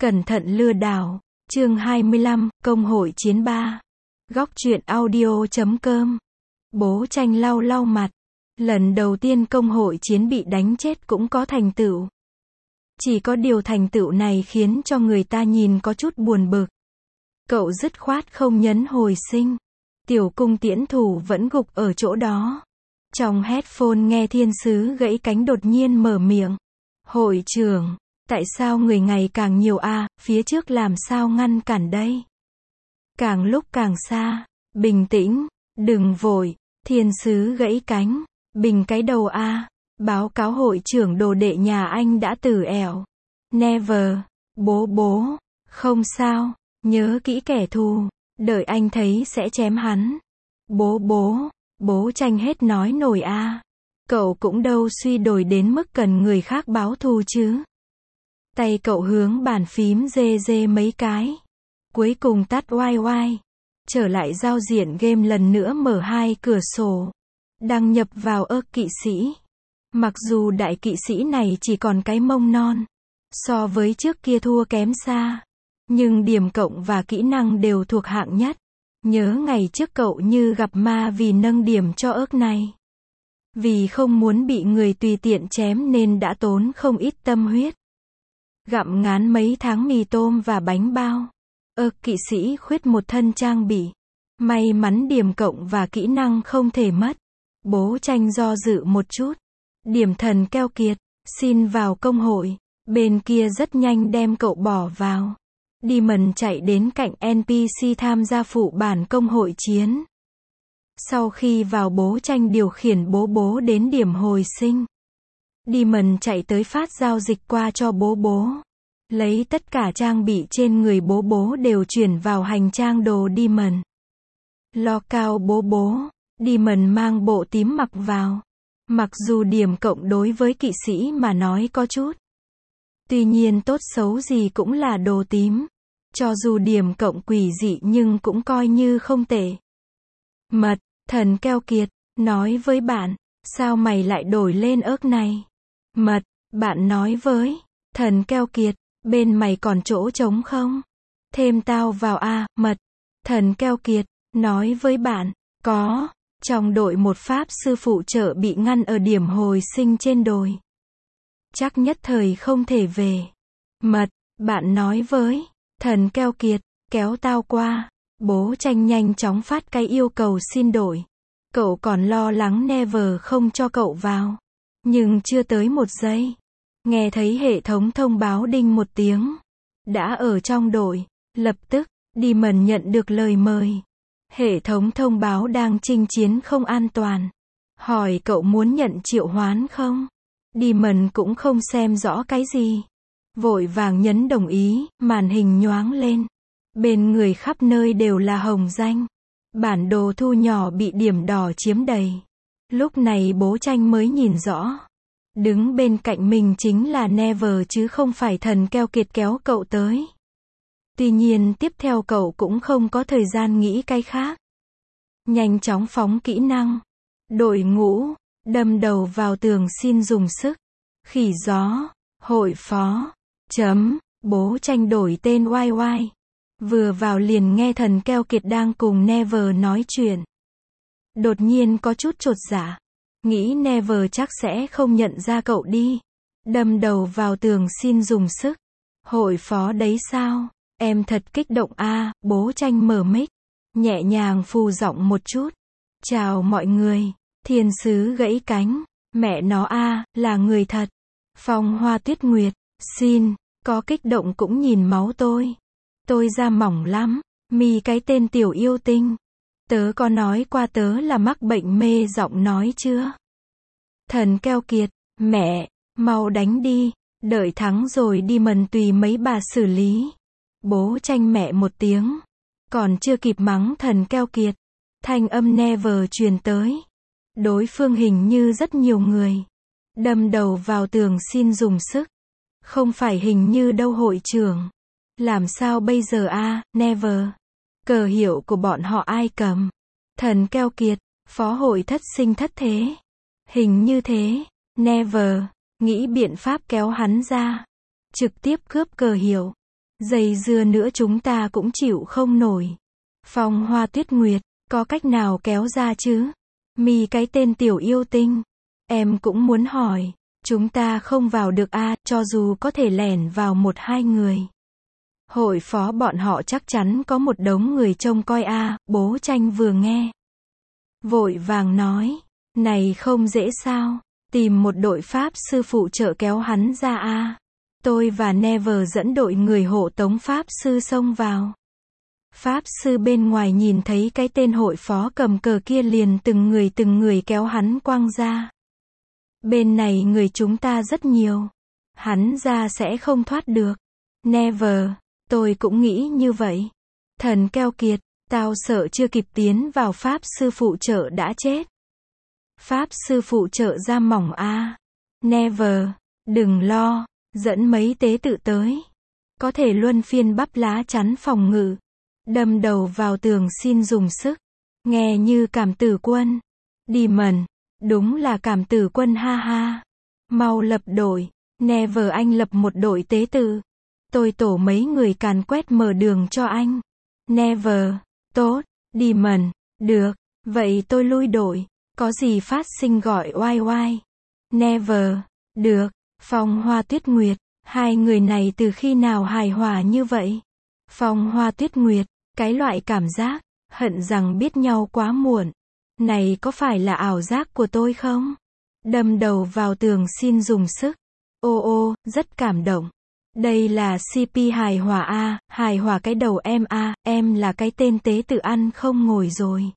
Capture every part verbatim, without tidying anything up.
Cẩn thận lừa đảo. Chương hai mươi lăm, Công hội chiến ba. Góc truyện audio chấm com. Bố Tranh lau lau mặt. Lần đầu tiên công hội chiến bị đánh chết cũng có thành tựu. Chỉ có điều thành tựu này khiến cho người ta nhìn có chút buồn bực. Cậu dứt khoát không nhấn hồi sinh. Tiểu cung tiễn thủ vẫn gục ở chỗ đó. Trong headphone nghe thiên sứ gãy cánh đột nhiên mở miệng. Hội trưởng, tại sao người ngày càng nhiều a, phía trước làm sao ngăn cản đây? Càng lúc càng xa, bình tĩnh, đừng vội, thiên sứ gãy cánh, bình cái đầu a, báo cáo hội trưởng đồ đệ nhà anh đã tử ẻo. Never, bố bố, không sao, nhớ kỹ kẻ thù, đợi anh thấy sẽ chém hắn. Bố bố, bố Tranh hết nói nổi a. Cậu cũng đâu suy đổi đến mức cần người khác báo thù chứ. Tay cậu hướng bàn phím dê dê mấy cái. Cuối cùng tắt oai oai. Trở lại giao diện game lần nữa mở hai cửa sổ. Đăng nhập vào ơ kỵ sĩ. Mặc dù đại kỵ sĩ này chỉ còn cái mông non. So với trước kia thua kém xa. Nhưng điểm cộng và kỹ năng đều thuộc hạng nhất. Nhớ ngày trước cậu như gặp ma vì nâng điểm cho ớt này. Vì không muốn bị người tùy tiện chém nên đã tốn không ít tâm huyết. Gặm ngán mấy tháng mì tôm và bánh bao. Ơ kỵ sĩ khuyết một thân trang bị. May mắn điểm cộng và kỹ năng không thể mất. Bố Tranh do dự một chút. Điểm thần keo kiệt, xin vào công hội. Bên kia rất nhanh đem cậu bỏ vào. Demon chạy đến cạnh en pê xê tham gia phụ bản công hội chiến. Sau khi vào bố Tranh điều khiển bố bố đến điểm hồi sinh. Demon chạy tới phát giao dịch qua cho bố bố. Lấy tất cả trang bị trên người bố bố đều chuyển vào hành trang đồ Demon. Lo cao bố bố, Demon mang bộ tím mặc vào. Mặc dù điểm cộng đối với kỵ sĩ mà nói có chút. Tuy nhiên tốt xấu gì cũng là đồ tím. Cho dù điểm cộng quỷ dị nhưng cũng coi như không tệ. Mật, thần keo kiệt, nói với bạn, sao mày lại đổi lên ớt này? Mật, bạn nói với, thần keo kiệt, bên mày còn chỗ trống không? Thêm tao vào a, mật, thần keo kiệt, nói với bạn, có, trong đội một pháp sư phụ trợ bị ngăn ở điểm hồi sinh trên đồi. Chắc nhất thời không thể về. Mật, bạn nói với, thần keo kiệt, kéo tao qua. Bố Tranh nhanh chóng phát cái yêu cầu xin đổi. Cậu còn lo lắng Never không cho cậu vào. Nhưng chưa tới một giây. Nghe thấy hệ thống thông báo đinh một tiếng. Đã ở trong đội. Lập tức, Demon nhận được lời mời. Hệ thống thông báo đang chinh chiến không an toàn. Hỏi cậu muốn nhận triệu hoán không? Demon cũng không xem rõ cái gì. Vội vàng nhấn đồng ý, màn hình nhoáng lên. Bên người khắp nơi đều là hồng danh. Bản đồ thu nhỏ bị điểm đỏ chiếm đầy. Lúc này bố Tranh mới nhìn rõ. Đứng bên cạnh mình chính là Never chứ không phải thần keo kiệt kéo cậu tới. Tuy nhiên tiếp theo cậu cũng không có thời gian nghĩ cái khác. Nhanh chóng phóng kỹ năng. Đội ngũ, đâm đầu vào tường xin dùng sức. Khỉ gió, hội phó, chấm, bố Tranh đổi tên oai oai. Vừa vào liền nghe thần keo kiệt đang cùng Never nói chuyện. Đột nhiên có chút chột dạ. Nghĩ Never chắc sẽ không nhận ra cậu đi. Đâm đầu vào tường xin dùng sức. Hội phó đấy sao? Em thật kích động a. Bố Tranh mở mic. Nhẹ nhàng phù giọng một chút. Chào mọi người. Thiên sứ gãy cánh. Mẹ nó a, là người thật. Phong Hoa Tuyết Nguyệt. Xin, có kích động cũng nhìn máu tôi. Tôi da mỏng lắm, mi cái tên tiểu yêu tinh. Tớ có nói qua tớ là mắc bệnh mê giọng nói chưa? Thần keo kiệt, mẹ, mau đánh đi, đợi thắng rồi đi mần tùy mấy bà xử lý. Bố Tranh mẹ một tiếng. Còn chưa kịp mắng thần keo kiệt. Thanh âm Never truyền tới. Đối phương hình như rất nhiều người. Đâm đầu vào tường xin dùng sức. Không phải hình như đâu hội trưởng. Làm sao bây giờ a, Never? Cờ hiệu của bọn họ ai cầm? Thần keo kiệt, phó hội thất sinh thất thế. Hình như thế, Never, nghĩ biện pháp kéo hắn ra. Trực tiếp cướp cờ hiệu. Dây dưa nữa chúng ta cũng chịu không nổi. Phong Hoa Tuyết Nguyệt, có cách nào kéo ra chứ? Mi cái tên tiểu yêu tinh. Em cũng muốn hỏi. Chúng ta không vào được a, à, cho dù có thể lẻn vào một hai người. Hội phó bọn họ chắc chắn có một đống người trông coi a, à, Bố Tranh vừa nghe. Vội vàng nói, này không dễ sao, tìm một đội pháp sư phụ trợ kéo hắn ra a. À. Tôi và Never dẫn đội người hộ tống pháp sư xông vào. Pháp sư bên ngoài nhìn thấy cái tên hội phó cầm cờ kia liền từng người từng người kéo hắn quăng ra. Bên này người chúng ta rất nhiều. Hắn ra sẽ không thoát được. Never, tôi cũng nghĩ như vậy. Thần keo kiệt, tao sợ chưa kịp tiến vào pháp sư phụ trợ đã chết. Pháp sư phụ trợ da mỏng a. À. Never, đừng lo, dẫn mấy tế tự tới. Có thể luân phiên bắp lá chắn phòng ngự. Đâm đầu vào tường xin dùng sức. Nghe như cảm tử quân. Demon, đúng là cảm tử quân ha ha. Mau lập đội. Never anh lập một đội tế tự. Tôi tổ mấy người càn quét mở đường cho anh. Never, tốt. Demon, được. Vậy tôi lui đội. Có gì phát sinh gọi oai oai. Never, được. Phong Hoa Tuyết Nguyệt, hai người này từ khi nào hài hòa như vậy? Phong Hoa Tuyết Nguyệt, cái loại cảm giác, hận rằng biết nhau quá muộn. Này có phải là ảo giác của tôi không? Đâm đầu vào tường xin dùng sức. Ô ô, rất cảm động. Đây là xê pê hài hòa a, hài hòa cái đầu em a, em là cái tên tế tự ăn không ngồi rồi.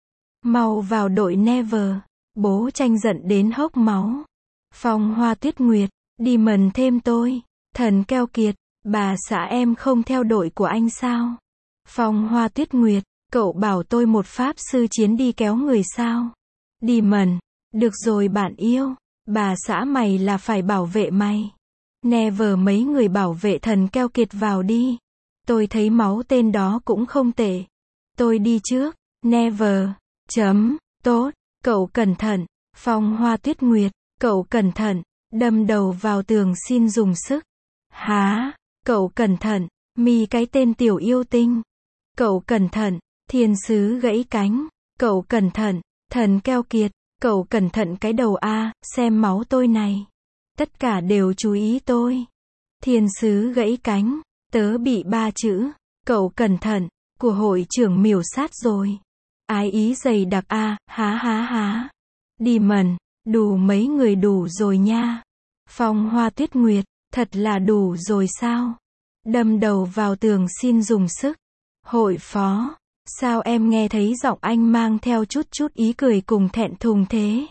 Mau vào đội Never. Bố Tranh giận đến hốc máu. Phong Hoa Tuyết Nguyệt, đi mần thêm tôi. Thần keo kiệt, bà xã em không theo đội của anh sao? Phong Hoa Tuyết Nguyệt, cậu bảo tôi một pháp sư chiến đi kéo người sao? Đi mần, được rồi bạn yêu, bà xã mày là phải bảo vệ mày. Never mấy người bảo vệ thần keo kiệt vào đi. Tôi thấy máu tên đó cũng không tệ. Tôi đi trước. Never, chấm, tốt, cậu cẩn thận. Phong Hoa Tuyết Nguyệt, cậu cẩn thận, đâm đầu vào tường xin dùng sức. Há, cậu cẩn thận, Mi cái tên tiểu yêu tinh. Cậu cẩn thận, thiên sứ gãy cánh. Cậu cẩn thận, thần keo kiệt. Cậu cẩn thận cái đầu a, xem máu tôi này. Tất cả đều chú ý tôi. Thiên sứ gãy cánh, tớ bị ba chữ. Cậu cẩn thận, của hội trưởng miểu sát rồi. Ái ý dày đặc a, há há há. Đi mần, đủ mấy người đủ rồi nha. Phong Hoa Tuyết Nguyệt, thật là đủ rồi sao? Đâm đầu vào tường xin dùng sức. Hội phó, sao em nghe thấy giọng anh mang theo chút chút ý cười cùng thẹn thùng thế?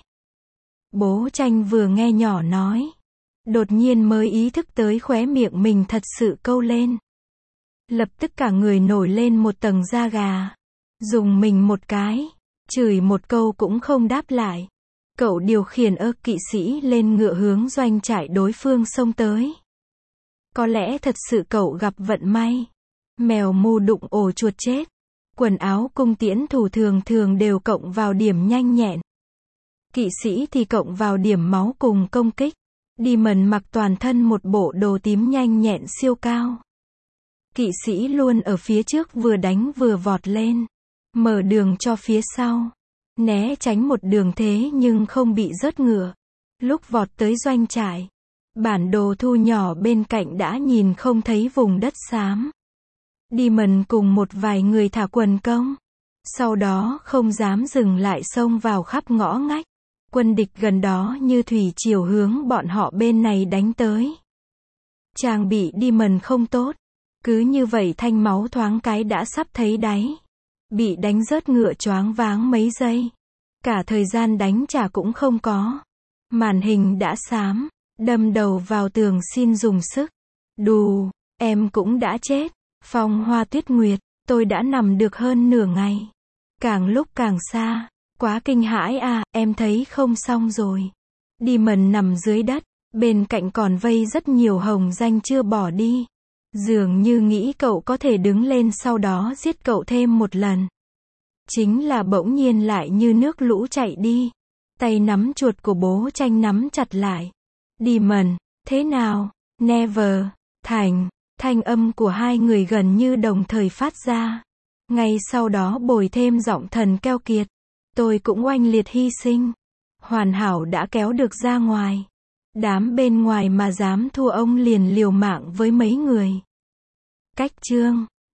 Bố Tranh vừa nghe nhỏ nói. Đột nhiên mới ý thức tới khóe miệng mình thật sự câu lên. Lập tức cả người nổi lên một tầng da gà. Dùng mình một cái. Chửi một câu cũng không đáp lại. Cậu điều khiển ơ kỵ sĩ lên ngựa hướng doanh trại đối phương xông tới. Có lẽ thật sự cậu gặp vận may. Mèo mù đụng ổ chuột chết. Quần áo cung tiễn thủ thường thường đều cộng vào điểm nhanh nhẹn. Kỵ sĩ thì cộng vào điểm máu cùng công kích. Đi mần mặc toàn thân một bộ đồ tím nhanh nhẹn siêu cao. Kỵ sĩ luôn ở phía trước vừa đánh vừa vọt lên. Mở đường cho phía sau. Né tránh một đường thế nhưng không bị rớt ngựa. Lúc vọt tới doanh trại. Bản đồ thu nhỏ bên cạnh đã nhìn không thấy vùng đất xám. Đi mần cùng một vài người thả quần công. Sau đó không dám dừng lại xông vào khắp ngõ ngách. Quân địch gần đó như thủy triều hướng bọn họ bên này đánh tới. Chàng bị đi mần không tốt. Cứ như vậy thanh máu thoáng cái đã sắp thấy đáy. Bị đánh rớt ngựa choáng váng mấy giây. Cả thời gian đánh trả cũng không có. Màn hình đã xám. Đâm đầu vào tường xin dùng sức. Đù, em cũng đã chết. Phong Hoa Tuyết Nguyệt, tôi đã nằm được hơn nửa ngày. Càng lúc càng xa. Quá kinh hãi à, em thấy không xong rồi. Đi mần nằm dưới đất. Bên cạnh còn vây rất nhiều hồng danh chưa bỏ đi. Dường như nghĩ cậu có thể đứng lên sau đó giết cậu thêm một lần. Chính là bỗng nhiên lại như nước lũ chạy đi. Tay nắm chuột của Bố Tranh nắm chặt lại. Đi mần, thế nào? Never, thành, Thanh âm của hai người gần như đồng thời phát ra. Ngay sau đó bồi thêm giọng thần keo kiệt. Tôi cũng oanh liệt hy sinh. Hoàn hảo đã kéo được ra ngoài. Đám bên ngoài mà dám thua ông liền liều mạng với mấy người. Cách chương